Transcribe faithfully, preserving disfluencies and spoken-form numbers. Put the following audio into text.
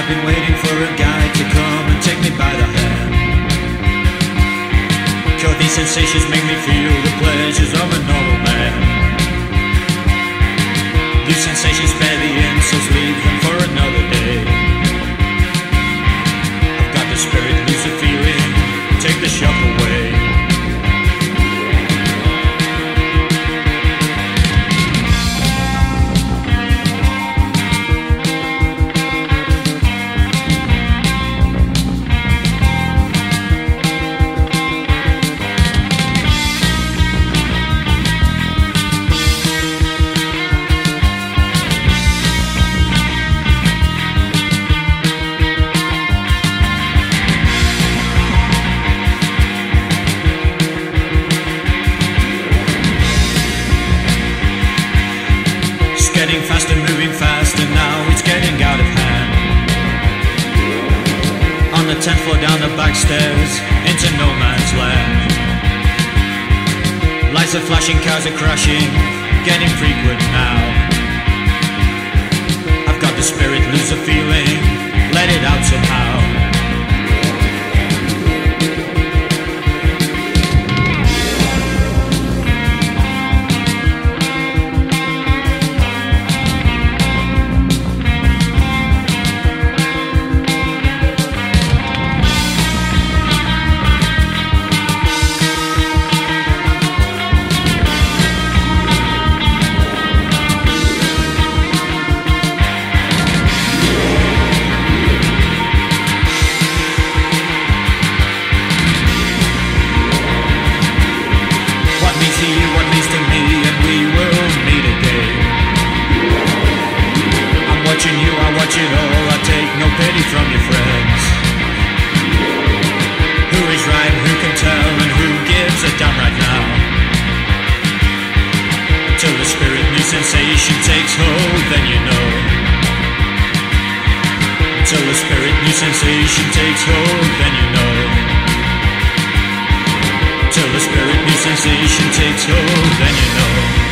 been waiting for a guy to come and take me by the hand. Cause these sensations make me feel the pleasures of a normal man. These sensations spare the insults, leave them for another day. I've got the spirit, lose the feeling, take the shock away. Getting faster, moving faster, now it's getting out of hand. On the tenth floor down the back stairs, into no man's land. Lights are flashing, cars are crashing, getting frequent now. I've got the spirit, lose the feeling, let it out somehow. What means to me, and we will meet again. I'm watching you, I watch it all, I take no pity from your friends. Who is right, who can tell, and who gives a damn right now? Until the spirit new sensation takes hold, then you know. Until the spirit new sensation takes hold, then you know. Till the spirit new sensation takes hold, then you know.